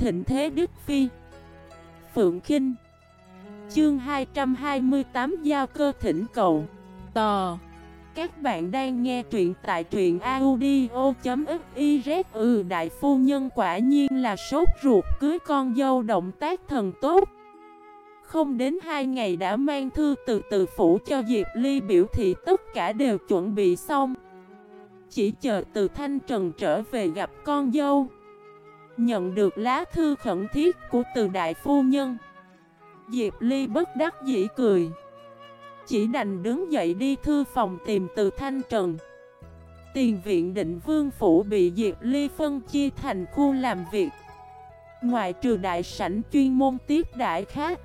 thịnh thế Đức Phi. Phượng Khinh. Chương 228 giao cơ thỉnh cầu. Tò. Các bạn đang nghe truyện tại truyện audio.fiz. Đại phu nhân quả nhiên là sốt ruột cưới con dâu, động tác thần tốt. Không đến 2 ngày đã mang thư từ phủ cho Diệp Ly, biểu thị tất cả đều chuẩn bị xong, chỉ chờ Từ Thanh Trần trở về gặp con dâu. Nhận được lá thư khẩn thiết của Từ đại phu nhân, Diệp Ly bất đắc dĩ cười, chỉ đành đứng dậy đi thư phòng tìm Từ Thanh Trần. Tiền viện Định Vương phủ bị Diệp Ly phân chia thành khu làm việc, ngoại trừ đại sảnh chuyên môn tiếp đãi khách,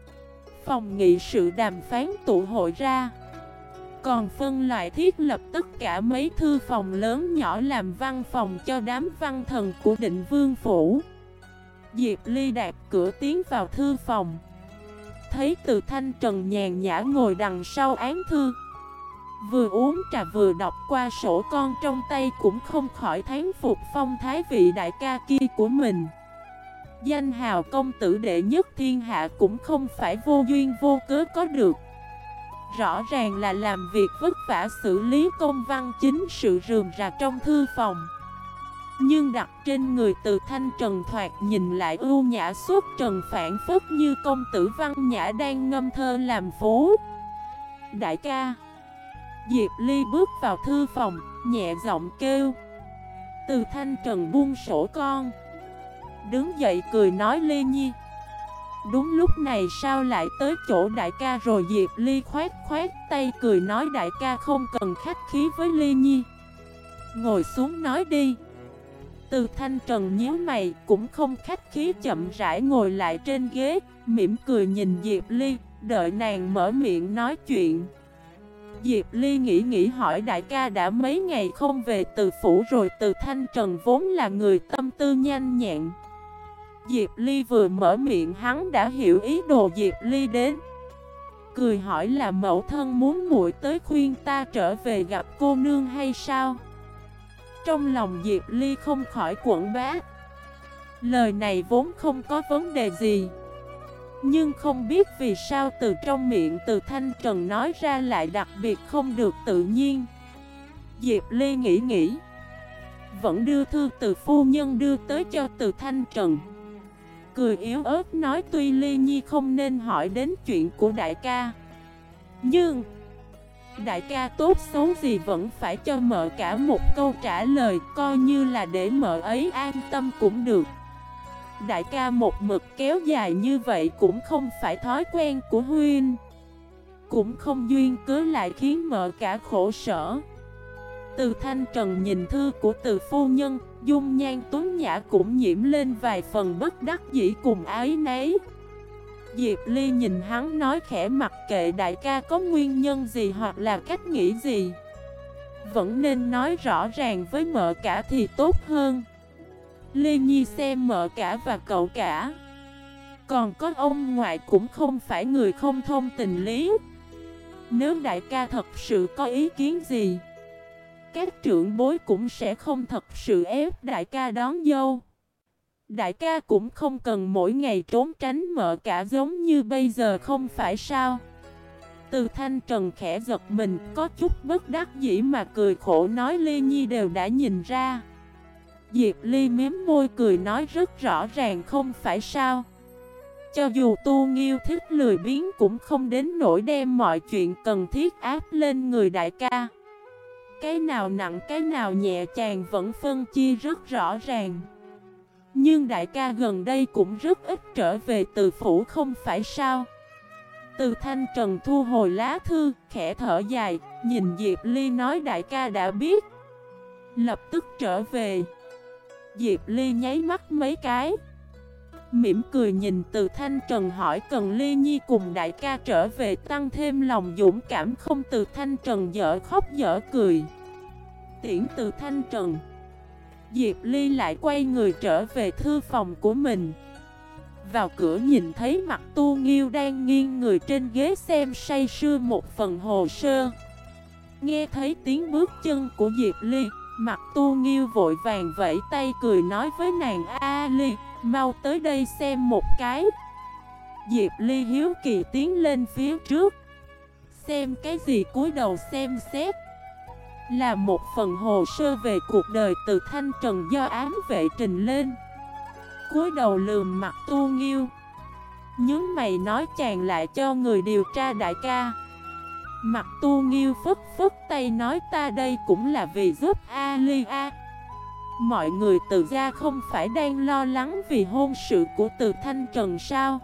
phòng nghị sự đàm phán tụ hội ra, còn phân loại thiết lập tất cả mấy thư phòng lớn nhỏ làm văn phòng cho đám văn thần của Định Vương phủ. Diệp Ly đạp cửa tiến vào thư phòng, thấy Từ Thanh Trần nhàn nhã ngồi đằng sau án thư, vừa uống trà vừa đọc qua sổ con trong tay, cũng không khỏi thán phục phong thái vị đại ca kia của mình. Danh hào công tử đệ nhất thiên hạ cũng không phải vô duyên vô cớ có được. Rõ ràng là làm việc vất vả xử lý công văn chính sự rườm rà trong thư phòng, nhưng đặt trên người Từ Thanh Trần thoạt nhìn lại ưu nhã xuất trần, phản phất như công tử văn nhã đang ngâm thơ làm phú. Đại ca. Diệp Ly bước vào thư phòng, nhẹ giọng kêu. Từ Thanh Trần buông sổ con, đứng dậy cười nói: Ly Nhi. Đúng lúc này sao lại tới chỗ đại ca rồi? Diệp Ly khoát khoát tay cười nói: đại ca không cần khách khí với Ly Nhi, ngồi xuống nói đi. Từ Thanh Trần nhíu mày, cũng không khách khí, chậm rãi ngồi lại trên ghế, mỉm cười nhìn Diệp Ly, đợi nàng mở miệng nói chuyện. Diệp Ly nghĩ hỏi: đại ca đã mấy ngày không về từ phủ rồi? Từ Thanh Trần vốn là người tâm tư nhanh nhẹn, Diệp Ly vừa mở miệng hắn đã hiểu ý đồ Diệp Ly đến, cười hỏi: là mẫu thân muốn muội tới khuyên ta trở về gặp cô nương hay sao? Trong lòng Diệp Ly không khỏi quẫn bá. Lời này vốn không có vấn đề gì, nhưng không biết vì sao từ trong miệng Từ Thanh Trần nói ra lại đặc biệt không được tự nhiên. Diệp Ly nghĩ, vẫn đưa thư từ phu nhân đưa tới cho Từ Thanh Trần, cười yếu ớt nói: tuy Ly Nhi không nên hỏi đến chuyện của đại ca, nhưng đại ca tốt xấu gì vẫn phải cho mợ cả một câu trả lời, coi như là để mợ ấy an tâm cũng được. Đại ca một mực kéo dài như vậy cũng không phải thói quen của huynh, cũng không duyên cớ lại khiến mợ cả khổ sở. Từ Thanh Trần nhìn thư của Từ phu nhân, dung nhan tuấn nhã cũng nhiễm lên vài phần bất đắc dĩ cùng ái nấy. Diệp Ly nhìn hắn nói khẽ: mặc kệ đại ca có nguyên nhân gì hoặc là cách nghĩ gì, vẫn nên nói rõ ràng với mợ cả thì tốt hơn. Ly Nhi xem mợ cả và cậu cả, còn có ông ngoại cũng không phải người không thông tình lý. Nếu đại ca thật sự có ý kiến gì, các trưởng bối cũng sẽ không thật sự ép đại ca đón dâu. Đại ca cũng không cần mỗi ngày trốn tránh mợ cả giống như bây giờ, không phải sao? Từ Thanh Trần khẽ giật mình, có chút bất đắc dĩ mà cười khổ nói: Ly Nhi đều đã nhìn ra. Diệp Ly miếm môi cười nói: rất rõ ràng không phải sao? Cho dù Tu Nghiêu thích lười biếng cũng không đến nỗi đem mọi chuyện cần thiết áp lên người đại ca. Cái nào nặng cái nào nhẹ chàng vẫn phân chia rất rõ ràng. Nhưng đại ca gần đây cũng rất ít trở về từ phủ không phải sao? Từ Thanh Trần thu hồi lá thư, khẽ thở dài, nhìn Diệp Ly nói: đại ca đã biết, lập tức trở về. Diệp Ly nháy mắt mấy cái, mỉm cười nhìn Từ Thanh Trần hỏi: cần Ly Nhi cùng đại ca trở về tăng thêm lòng dũng cảm không? Từ Thanh Trần dở khóc dở cười. Tiễn Từ Thanh Trần, Diệp Ly lại quay người trở về thư phòng của mình. Vào cửa nhìn thấy mặt Tu Nghiêu đang nghiêng người trên ghế xem say sưa một phần hồ sơ. Nghe thấy tiếng bước chân của Diệp Ly, mặt Tu Nghiêu vội vàng vẫy tay cười nói với nàng: A Ly, Mau tới đây xem một cái. Diệp Ly hiếu kỳ tiến lên phía trước. Xem cái gì? Cúi đầu xem xét. Là một phần hồ sơ về cuộc đời Từ Thanh Trần do ám vệ trình lên. Cúi đầu lườm mặt Tu Nghiêu, nhướng mày nói chàng lại cho người điều tra đại ca. Mặt Tu Nghiêu phất phất tay nói ta đây cũng là vì giúp Ali a. Mọi người Từ gia không phải đang lo lắng vì hôn sự của Từ Thanh Trần sao?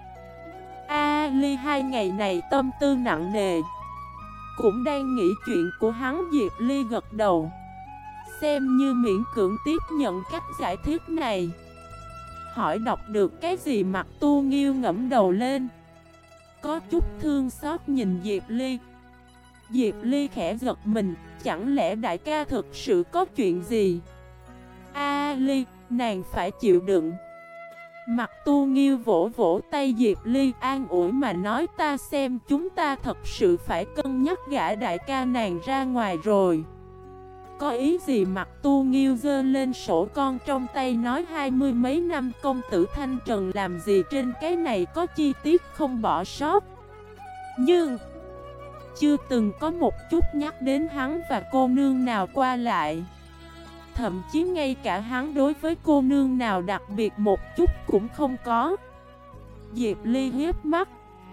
Ali 2 ngày này tâm tư nặng nề, cũng đang nghĩ chuyện của hắn. Diệp Ly gật đầu, xem như miễn cưỡng tiếp nhận cách giải thích này. Hỏi đọc được cái gì? Mặt Tu Nghiêu ngẫm đầu lên, có chút thương xót nhìn Diệp Ly. Diệp Ly khẽ giật mình, chẳng lẽ đại ca thực sự có chuyện gì? Ly, nàng phải chịu đựng. Mặt Tu Nghiêu vỗ vỗ tay Diệp Ly an ủi mà nói ta xem chúng ta thật sự phải cân nhắc gả đại ca nàng ra ngoài rồi. Có ý gì? Mặt Tu Nghiêu giơ lên sổ con trong tay nói 20 mấy năm công tử Thanh Trần làm gì trên cái này có chi tiết không bỏ sót. Nhưng chưa từng có một chút nhắc đến hắn và cô nương nào qua lại. Thậm chí ngay cả hắn đối với cô nương nào đặc biệt một chút cũng không có. Diệp Ly hiếp mắt,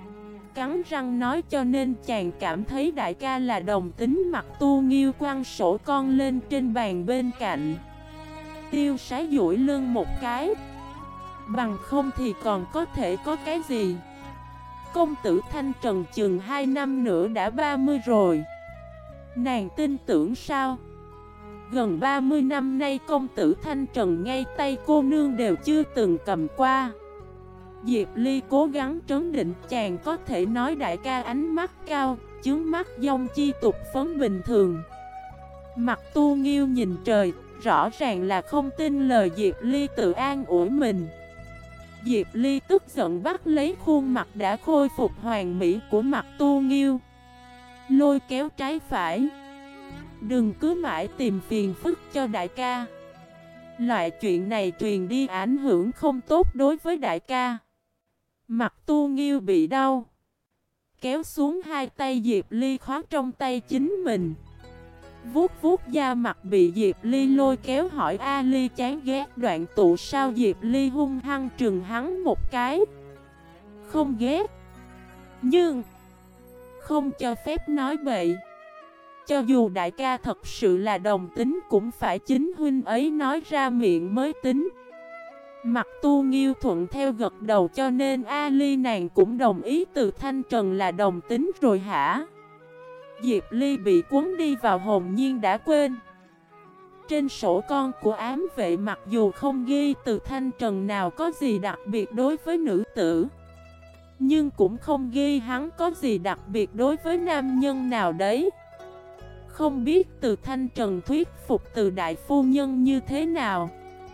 cắn răng nói cho nên chàng cảm thấy đại ca là đồng tính. Mặt Tu Nghiêu quăng sổ con lên trên bàn bên cạnh, tiêu sái duỗi lưng một cái. Bằng không thì còn có thể có cái gì? Công tử Thanh Trần chừng 2 năm nữa đã 30 rồi. Nàng tin tưởng sao? Gần 30 năm nay công tử Thanh Trần ngay tay cô nương đều chưa từng cầm qua. Diệp Ly cố gắng trấn định, chàng có thể nói đại ca ánh mắt cao, chướng mắt dông chi tục phấn bình thường. Mặt Tu Nghiêu nhìn trời, rõ ràng là không tin lời Diệp Ly tự an ủi mình. Diệp Ly tức giận bắt lấy khuôn mặt đã khôi phục hoàn mỹ của mặt Tu Nghiêu, lôi kéo trái phải. Đừng cứ mãi tìm phiền phức cho đại ca. Loại chuyện này truyền đi ảnh hưởng không tốt đối với đại ca. Mặt Tu Nghiêu bị đau, kéo xuống hai tay Diệp Ly khóa trong tay chính mình, vuốt vuốt da mặt bị Diệp Ly lôi kéo hỏi Ly chán ghét đoạn tụ sao? Diệp Ly hung hăng trừng hắn một cái. Không ghét, nhưng không cho phép nói bậy. Cho dù đại ca thật sự là đồng tính cũng phải chính huynh ấy nói ra miệng mới tính. Mặt Tu Nghiêu thuận theo gật đầu cho nên Ly nàng cũng đồng ý Từ Thanh Trần là đồng tính rồi hả? Diệp Ly bị cuốn đi vào hồn nhiên đã quên. Trên sổ con của ám vệ mặc dù không ghi Từ Thanh Trần nào có gì đặc biệt đối với nữ tử, nhưng cũng không ghi hắn có gì đặc biệt đối với nam nhân nào đấy. Không biết Từ Thanh Trần thuyết phục Từ đại phu nhân như thế nào.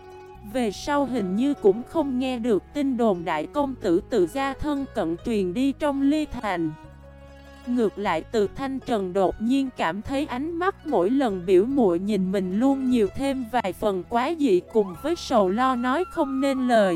Về sau hình như cũng không nghe được tin đồn đại công tử Từ gia thân cận truyền đi trong Ly Thành. Ngược lại Từ Thanh Trần đột nhiên cảm thấy ánh mắt mỗi lần biểu muội nhìn mình luôn nhiều thêm vài phần quá dị cùng với sầu lo nói không nên lời.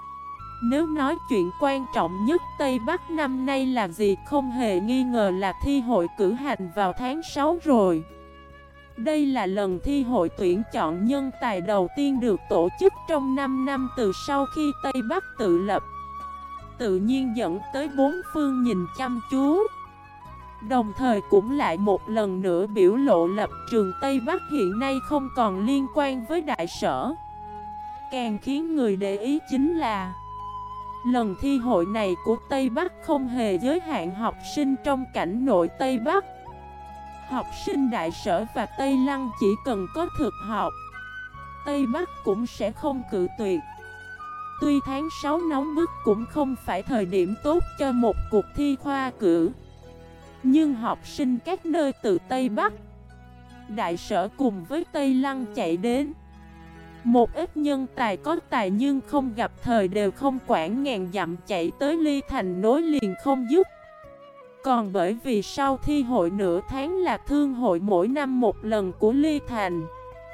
Nếu nói chuyện quan trọng nhất Tây Bắc năm nay là gì, không hề nghi ngờ là thi hội cử hành vào tháng 6 rồi. Đây là lần thi hội tuyển chọn nhân tài đầu tiên được tổ chức trong 5 năm từ sau khi Tây Bắc tự lập, tự nhiên dẫn tới bốn phương nhìn chăm chú. Đồng thời cũng lại một lần nữa biểu lộ lập trường Tây Bắc hiện nay không còn liên quan với đại sở. Càng khiến người để ý chính là lần thi hội này của Tây Bắc không hề giới hạn học sinh trong cảnh nội Tây Bắc. Học sinh đại sở và Tây Lăng chỉ cần có thực học, Tây Bắc cũng sẽ không cự tuyệt. Tuy tháng 6 nóng bức cũng không phải thời điểm tốt cho một cuộc thi khoa cử, nhưng học sinh các nơi từ Tây Bắc, đại sở cùng với Tây Lăng chạy đến. Một ít nhân tài có tài nhưng không gặp thời đều không quản ngàn dặm chạy tới Ly Thành nối liền không dứt. Còn bởi vì sau thi hội nửa tháng là thương hội mỗi năm một lần của Ly Thành,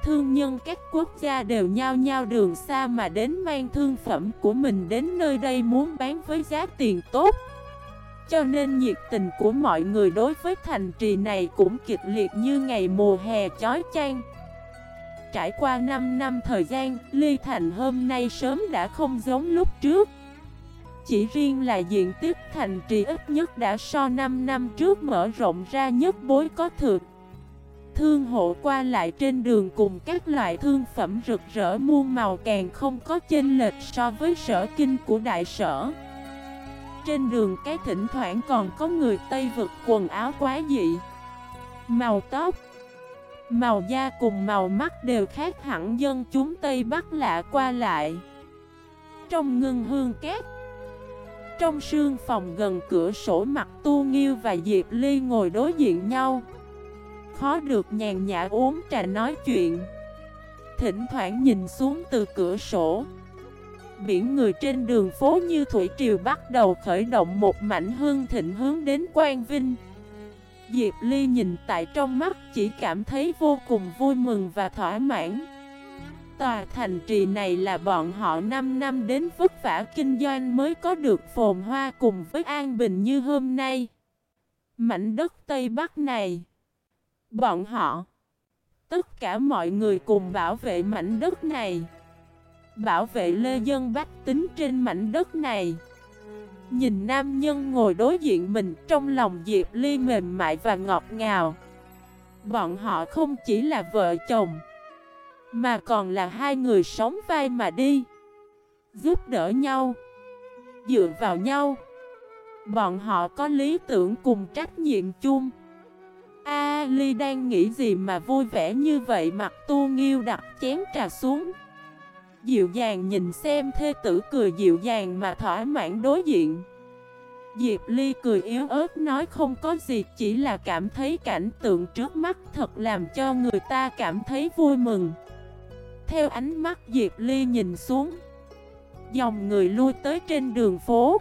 thương nhân các quốc gia đều nhao nhao đường xa mà đến mang thương phẩm của mình đến nơi đây muốn bán với giá tiền tốt. Cho nên nhiệt tình của mọi người đối với thành trì này cũng kịch liệt như ngày mùa hè chói chang. Trải qua 5 năm thời gian, Ly Thành hôm nay sớm đã không giống lúc trước. Chỉ riêng là diện tích thành trì ít nhất đã so 5 năm trước mở rộng ra nhất bối có thực. Thương hộ qua lại trên đường cùng các loại thương phẩm rực rỡ muôn màu càng không có chênh lệch so với sở kinh của đại sở. Trên đường cái thỉnh thoảng còn có người Tây vực quần áo quá dị. Màu tóc, màu da cùng màu mắt đều khác hẳn dân chúng Tây Bắc lạ qua lại. Trong ngưng hương cát, trong sương phòng gần cửa sổ, Mặc Tu Nghiêu và Diệp Ly ngồi đối diện nhau, khó được nhàn nhã uống trà nói chuyện. Thỉnh thoảng nhìn xuống từ cửa sổ, biển người trên đường phố như thủy triều bắt đầu khởi động một mảnh hương thịnh hướng đến Quang Vinh. Diệp Ly nhìn tại trong mắt chỉ cảm thấy vô cùng vui mừng và thỏa mãn. Tòa thành trì này là bọn họ 5 năm đến vất vả kinh doanh mới có được phồn hoa cùng với an bình như hôm nay. Mảnh đất Tây Bắc này, bọn họ, tất cả mọi người cùng bảo vệ mảnh đất này, bảo vệ lê dân bách tính trên mảnh đất này. Nhìn nam nhân ngồi đối diện mình, trong lòng Diệp Ly mềm mại và ngọt ngào. Bọn họ không chỉ là vợ chồng, mà còn là hai người sống vai mà đi, giúp đỡ nhau, dựa vào nhau. Bọn họ có lý tưởng cùng trách nhiệm chung. Ly đang nghĩ gì mà vui vẻ như vậy? Mặc Tu Nghiêu đặt chén trà xuống, dịu dàng nhìn xem thê tử cười dịu dàng mà thỏa mãn đối diện. Diệp Ly cười yếu ớt nói không có gì, chỉ là cảm thấy cảnh tượng trước mắt thật làm cho người ta cảm thấy vui mừng. Theo ánh mắt Diệp Ly nhìn xuống, dòng người lui tới trên đường phố.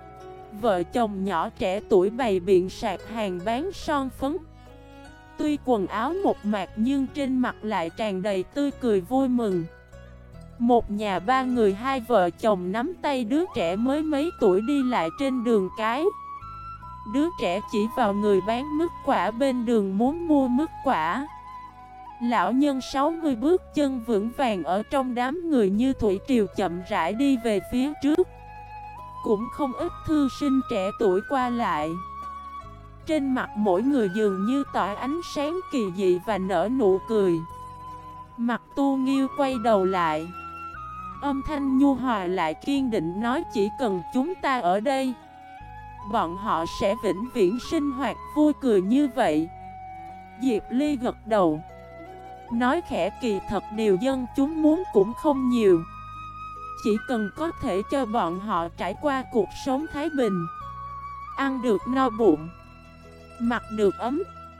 Vợ chồng nhỏ trẻ tuổi bày biện sạp hàng bán son phấn. Tuy quần áo một mạc nhưng trên mặt lại tràn đầy tươi cười vui mừng. Một nhà ba người, hai vợ chồng nắm tay đứa trẻ mới mấy tuổi đi lại trên đường cái. Đứa trẻ chỉ vào người bán mứt quả bên đường muốn mua mứt quả. Lão nhân 60 bước chân vững vàng ở trong đám người như thủy triều chậm rãi đi về phía trước. Cũng không ít thư sinh trẻ tuổi qua lại. Trên mặt mỗi người dường như tỏa ánh sáng kỳ dị và nở nụ cười. Mặc Tu Nghiêu quay đầu lại, âm thanh nhu hòa lại kiên định nói chỉ cần chúng ta ở đây, bọn họ sẽ vĩnh viễn sinh hoạt vui cười như vậy. Diệp Ly gật đầu, nói khẽ kỳ thật điều dân chúng muốn cũng không nhiều. Chỉ cần có thể cho bọn họ trải qua cuộc sống thái bình, ăn được no bụng, mặc được ấm,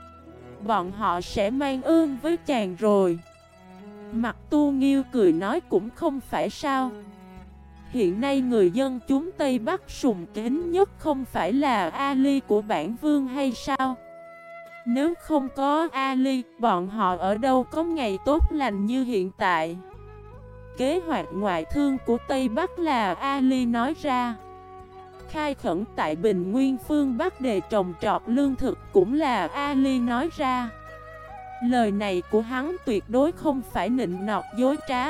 bọn họ sẽ mang ơn với chàng rồi. Mặc Tu Nghiêu cười nói cũng không phải sao. Hiện nay người dân chúng Tây Bắc sùng kính nhất không phải là Ali của bản vương hay sao? Nếu không có Ali, bọn họ ở đâu có ngày tốt lành như hiện tại. Kế hoạch ngoại thương của Tây Bắc là Ali nói ra. Khai khẩn tại Bình Nguyên phương Bắc để trồng trọt lương thực cũng là Ali nói ra. Lời này của hắn tuyệt đối không phải nịnh nọt dối trá.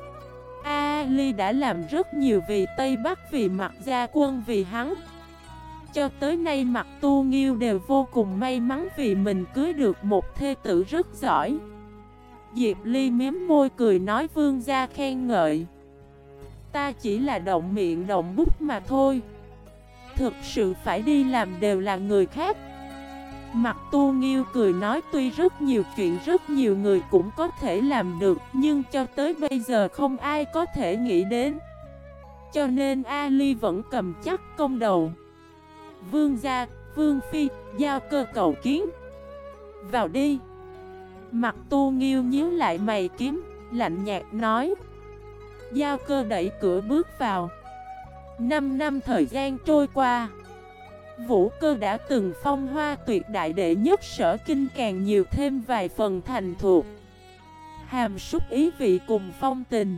Ali đã làm rất nhiều vì Tây Bắc, vì Mặc gia quân, vì hắn. Cho tới nay Mặc Tu Nghiêu đều vô cùng may mắn vì mình cưới được một thê tử rất giỏi. Diệp Ly miếm môi cười nói vương gia khen ngợi, ta chỉ là động miệng động bút mà thôi. Thực sự phải đi làm đều là người khác. Mặc Tu Nghiêu cười nói tuy rất nhiều chuyện rất nhiều người cũng có thể làm được, nhưng cho tới bây giờ không ai có thể nghĩ đến. Cho nên Ali vẫn cầm chắc công đầu. Vương gia, Vương phi, giao cơ cầu kiến. Vào đi. Mặc Tu Nghiêu nhíu lại mày kiếm, lạnh nhạt nói. Giao cơ đẩy cửa bước vào. 5 năm thời gian trôi qua, Vũ Cơ đã từng phong hoa tuyệt đại đệ nhất Sở Kinh càng nhiều thêm vài phần thành thuộc. hàm súc ý vị cùng phong tình.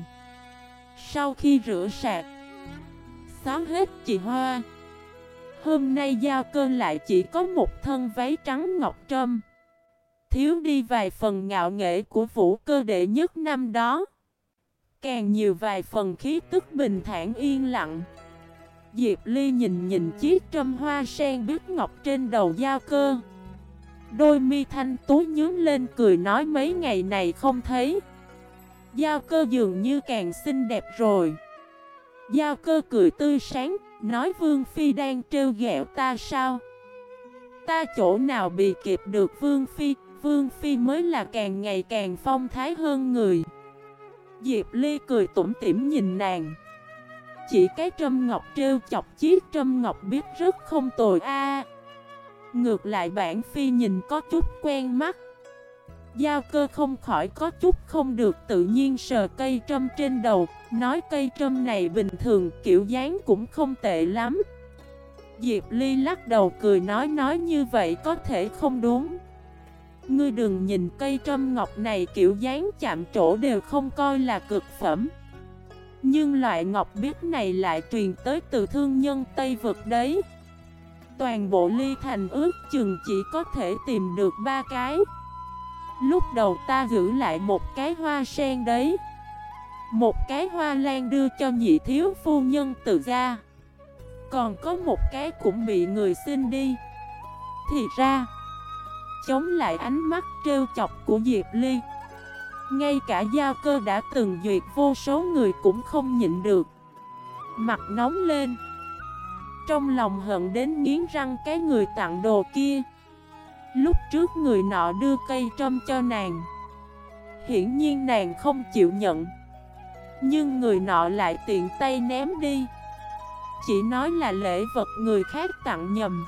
Sau khi rửa sạch, xóa hết chị Hoa, hôm nay Giao Cơ lại chỉ có một thân váy trắng ngọc trâm, thiếu đi vài phần ngạo nghễ của Vũ Cơ đệ nhất năm đó, càng nhiều vài phần khí tức bình thản yên lặng. Diệp Ly nhìn chiếc trâm hoa sen biếc ngọc trên đầu Giao Cơ, đôi mi thanh tú nhướng lên cười nói mấy ngày này không thấy, Giao Cơ dường như càng xinh đẹp rồi. Giao Cơ cười tươi sáng, nói Vương Phi đang trêu ghẹo ta sao? Ta chỗ nào bị kịp được Vương Phi mới là càng ngày càng phong thái hơn người. Diệp Ly cười tủm tỉm nhìn nàng. Chỉ cái trâm ngọc trêu chọc chiếc trâm ngọc biết rất không tồi a. Ngược lại bản Phi nhìn có chút quen mắt. Giao Cơ không khỏi có chút không được tự nhiên sờ cây trâm trên đầu, nói cây trâm này bình thường, kiểu dáng cũng không tệ lắm. Diệp Ly lắc đầu cười nói như vậy có thể không đúng. Ngươi đừng nhìn cây trâm ngọc này kiểu dáng chạm trổ đều không coi là cực phẩm. Nhưng loại ngọc biếc này lại truyền tới từ thương nhân Tây Vực đấy. Toàn bộ Ly Thành ước chừng chỉ có thể tìm được 3 cái. Lúc đầu ta giữ lại một cái hoa sen đấy, một cái hoa lan đưa cho nhị thiếu phu nhân tự ra, còn có một cái cũng bị người xin đi. Thì ra, chống lại ánh mắt trêu chọc của Diệp Ly, ngay cả Giao Cơ đã từng duyệt vô số người cũng không nhịn được, mặt nóng lên. Trong lòng hận đến nghiến răng cái người tặng đồ kia. Lúc trước người nọ đưa cây trâm cho nàng, hiển nhiên nàng không chịu nhận, nhưng người nọ lại tiện tay ném đi, chỉ nói là lễ vật người khác tặng nhầm.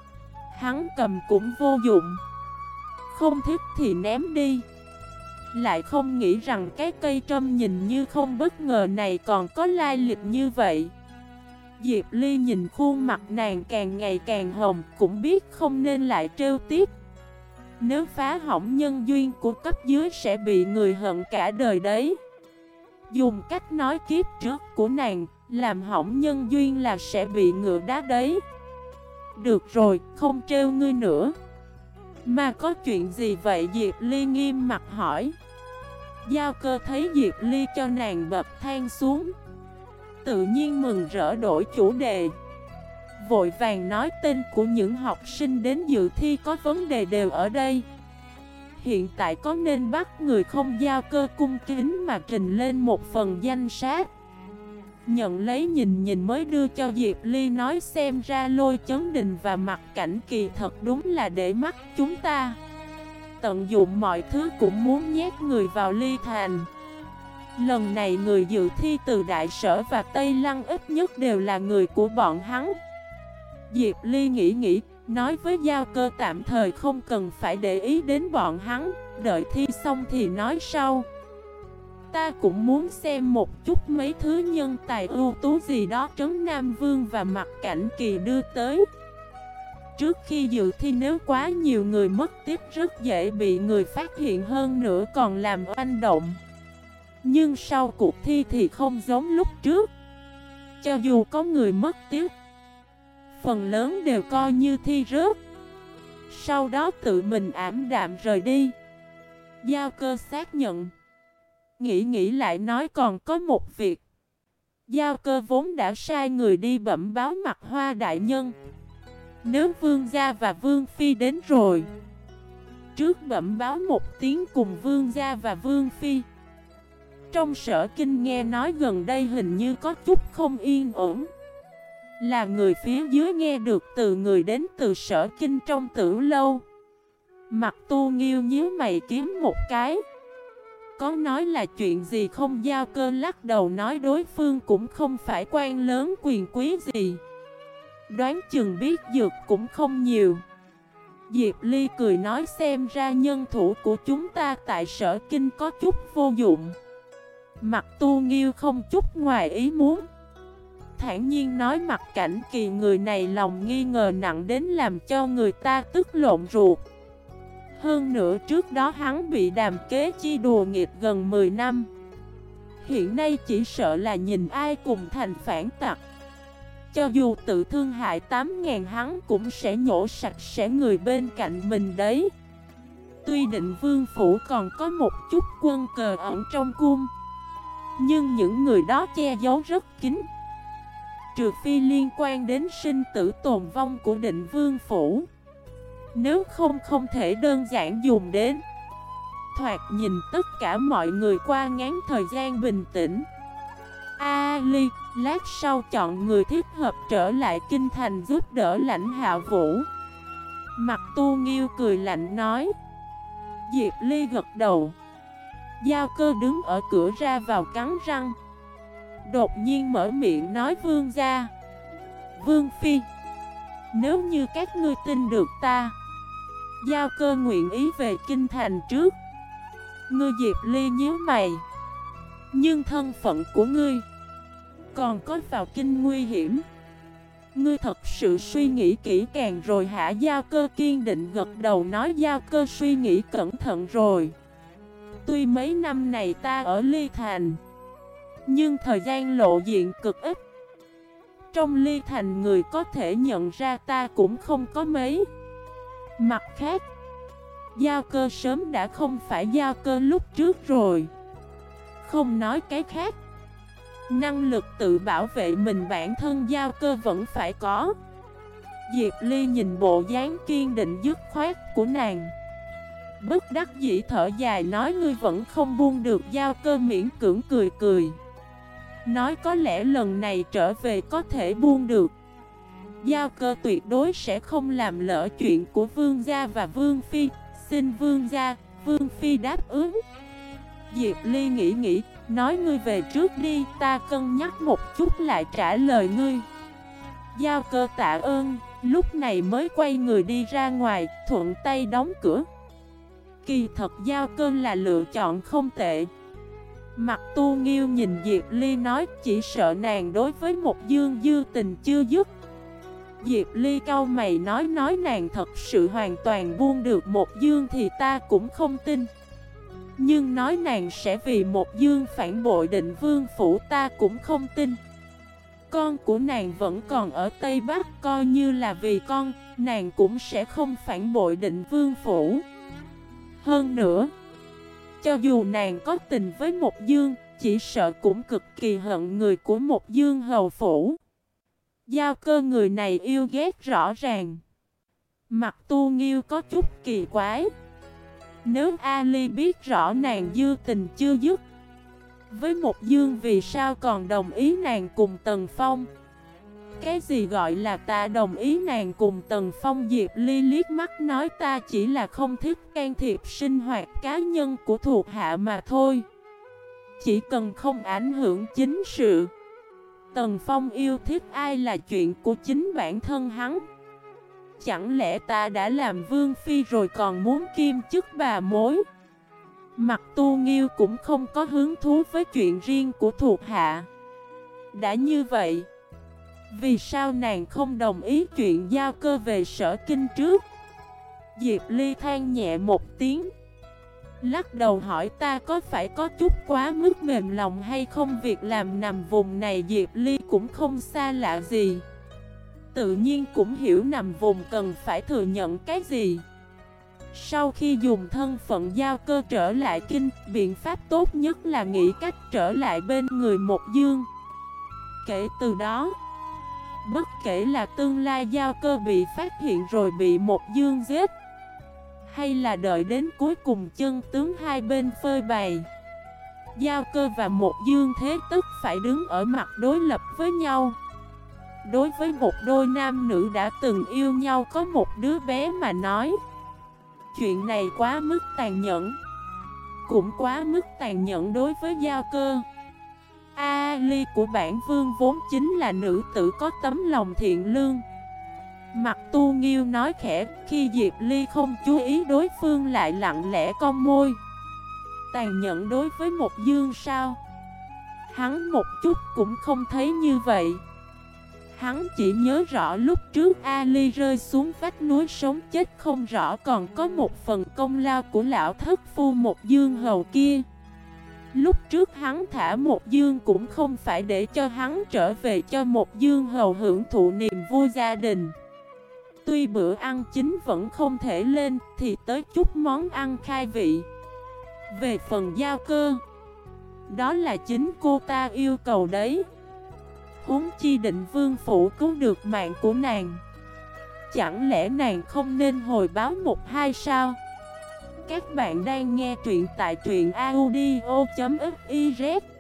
Hắn cầm cũng vô dụng, không thích thì ném đi. Lại không nghĩ rằng cái cây trâm nhìn như không bất ngờ này còn có lai lịch như vậy. Diệp Ly nhìn khuôn mặt nàng càng ngày càng hồng, cũng biết không nên lại trêu tiếp. Nếu phá hỏng nhân duyên của cấp dưới sẽ bị người hận cả đời đấy. Dùng cách nói kiếp trước của nàng, làm hỏng nhân duyên là sẽ bị ngựa đá đấy. Được rồi, không trêu ngươi nữa. Mà có chuyện gì vậy? Diệp Ly nghiêm mặt hỏi. Giao Cơ thấy Diệp Ly cho nàng bậc thang xuống, tự nhiên mừng rỡ đổi chủ đề, vội vàng nói tên của những học sinh đến dự thi có vấn đề đều ở đây. Hiện tại có nên bắt người không? Giao Cơ cung kính mà trình lên một phần danh sách, nhận lấy nhìn mới đưa cho Diệp Ly, nói xem ra Lôi Chấn Đình và Mặc Cảnh Kỳ thật đúng là để mắt chúng ta. Tận dụng mọi thứ cũng muốn nhét người vào Ly Thành. Lần này người dự thi từ Đại Sở và Tây Lăng ít nhất đều là người của bọn hắn. Diệp Ly nghĩ, nói với Giao Cơ tạm thời không cần phải để ý đến bọn hắn, đợi thi xong thì nói sau. Ta cũng muốn xem một chút mấy thứ nhân tài ưu tú gì đó Trấn Nam Vương và Mặc Cảnh Kỳ đưa tới. Trước khi dự thi nếu quá nhiều người mất tiếp rất dễ bị người phát hiện, hơn nữa còn làm oanh động. Nhưng sau cuộc thi thì không giống lúc trước. Cho dù có người mất tiếp, phần lớn đều coi như thi rớt, sau đó tự mình ảm đạm rời đi. Giao Cơ xác nhận, nghĩ lại nói còn có một việc. Giao Cơ vốn đã sai người đi bẩm báo Mặt Hoa đại nhân, nếu Vương gia và Vương Phi đến rồi, trước bẩm báo một tiếng cùng Vương gia và Vương Phi. Trong Sở Kinh nghe nói gần đây hình như có chút không yên ổn, là người phía dưới nghe được từ người đến từ Sở Kinh trong Tử Lâu. Mặt Tu Nghiêu nhíu mày kiếm một cái, có nói là chuyện gì không? Giao Cơ lắc đầu nói đối phương cũng không phải quan lớn quyền quý gì, đoán chừng biết dược cũng không nhiều. Diệp Ly cười nói xem ra nhân thủ của chúng ta tại Sở Kinh có chút vô dụng. Mặt Tu Nghiêu không chút ngoài ý muốn, thản nhiên nói Mặc Cảnh Kỳ người này lòng nghi ngờ nặng đến làm cho người ta tức lộn ruột. Hơn nữa trước đó hắn bị Đàm Kế Chi đùa nghịch gần 10 năm. Hiện nay chỉ sợ là nhìn ai cùng thành phản tặc. Cho dù tự thương hại 8.000 hắn cũng sẽ nhổ sạch sẽ người bên cạnh mình đấy. Tuy Định Vương Phủ còn có một chút quân cờ ẩn trong cung, nhưng những người đó che giấu rất kín. Trừ phi liên quan đến sinh tử tồn vong của Định Vương Phủ, nếu không không thể đơn giản dùng đến. Thoạt nhìn tất cả mọi người qua ngán thời gian bình tĩnh. Ali, lát sau chọn người thích hợp trở lại kinh thành giúp đỡ Lãnh Hạ Vũ. Mặt Tu Nghiêu cười lạnh nói. Diệp Ly gật đầu. Giao Cơ đứng ở cửa ra vào cắn răng, đột nhiên mở miệng nói: Vương gia, Vương phi, nếu như các ngươi tin được ta, Giao Cơ nguyện ý về kinh thành trước. Ngươi Diệp Ly nhíu mày. Nhưng thân phận của ngươi còn có vào kinh nguy hiểm, ngươi thật sự suy nghĩ kỹ càng rồi hả? Giao Cơ kiên định gật đầu nói. Giao Cơ suy nghĩ cẩn thận rồi. Tuy mấy năm này ta ở Ly Thành, nhưng thời gian lộ diện cực ít. Trong Ly Thành người có thể nhận ra ta cũng không có mấy. Mặt khác, Giao Cơ sớm đã không phải Giao Cơ lúc trước rồi. Không nói cái khác, năng lực tự bảo vệ mình bản thân Giao Cơ vẫn phải có. Diệp Ly nhìn bộ dáng kiên định dứt khoát của nàng, bất đắc dĩ thở dài nói: ngươi vẫn không buông được. Giao Cơ miễn cưỡng cười cười, nói: có lẽ lần này trở về có thể buông được. Giao Cơ tuyệt đối sẽ không làm lỡ chuyện của Vương gia và Vương phi. Xin Vương gia, Vương phi đáp ứng. Diệp Ly nghĩ nghĩ, nói: ngươi về trước đi, ta cân nhắc một chút lại trả lời ngươi. Giao Cơ tạ ơn, lúc này mới quay người đi ra ngoài, thuận tay đóng cửa. Kỳ thật Giao Cơ là lựa chọn không tệ. Mặt Tu Nghiêu nhìn Diệp Ly nói: chỉ sợ nàng đối với Một Dương dư tình chưa dứt. Diệp Ly cau mày nói nàng thật sự hoàn toàn buông được Một Dương thì ta cũng không tin. Nhưng nói nàng sẽ vì Một Dương phản bội Định Vương Phủ ta cũng không tin. Con của nàng vẫn còn ở Tây Bắc, coi như là vì con, nàng cũng sẽ không phản bội Định Vương Phủ. Hơn nữa, cho dù nàng có tình với Một Dương, chỉ sợ cũng cực kỳ hận người của Một Dương hầu phủ. Giao Cơ người này yêu ghét rõ ràng. Mặt Tu Nghiêu có chút kỳ quái. Nếu Ali biết rõ nàng dư tình chưa dứt với Một Dương, vì sao còn đồng ý nàng cùng Tần Phong? Cái gì gọi là ta đồng ý nàng cùng Tần Phong? Diệp Ly liếc mắt nói: ta chỉ là không thích can thiệp sinh hoạt cá nhân của thuộc hạ mà thôi. Chỉ cần không ảnh hưởng chính sự. Tần Phong yêu thích ai là chuyện của chính bản thân hắn. Chẳng lẽ ta đã làm vương phi rồi còn muốn kiêm chức bà mối? Mặt Tu Nghiêu cũng không có hứng thú với chuyện riêng của thuộc hạ. Đã như vậy, vì sao nàng không đồng ý chuyện Giao Cơ về Sở Kinh trước? Diệp Ly than nhẹ một tiếng, lắc đầu hỏi: ta có phải có chút quá mức mềm lòng hay không? Việc làm nằm vùng này Diệp Ly cũng không xa lạ gì. Tự nhiên cũng hiểu nằm vùng cần phải thừa nhận cái gì. Sau khi dùng thân phận Giao Cơ trở lại kinh, biện pháp tốt nhất là nghĩ cách trở lại bên người Một Dương. Kể từ đó, bất kể là tương lai Giao Cơ bị phát hiện rồi bị Một Dương giết, hay là đợi đến cuối cùng chân tướng hai bên phơi bày, Giao Cơ và Một Dương thế tức phải đứng ở mặt đối lập với nhau. Đối với một đôi nam nữ đã từng yêu nhau có một đứa bé mà nói, chuyện này quá mức tàn nhẫn. Cũng quá mức tàn nhẫn đối với Giao Cơ. Ali của bản vương vốn chính là nữ tử có tấm lòng thiện lương. Mặt Tu Nghiêu nói khẽ, khi Diệp Ly không chú ý đối phương lại lặng lẽ cong môi. Tàn nhẫn đối với Một Dương sao? Hắn một chút cũng không thấy như vậy. Hắn chỉ nhớ rõ lúc trước Ali rơi xuống vách núi sống chết không rõ, còn có một phần công lao của lão thất phu Một Dương Hầu kia. Lúc trước hắn thả Một Dương cũng không phải để cho hắn trở về cho Một Dương Hầu hưởng thụ niềm vui gia đình. Tuy bữa ăn chính vẫn không thể lên, thì tới chút món ăn khai vị. Về phần giao cơ, đó là chính cô ta yêu cầu đấy. Huống chi Định Vương phủ cứu được mạng của nàng, chẳng lẽ nàng không nên hồi báo một hai sao? Các bạn đang nghe truyện tại truyện audio.fif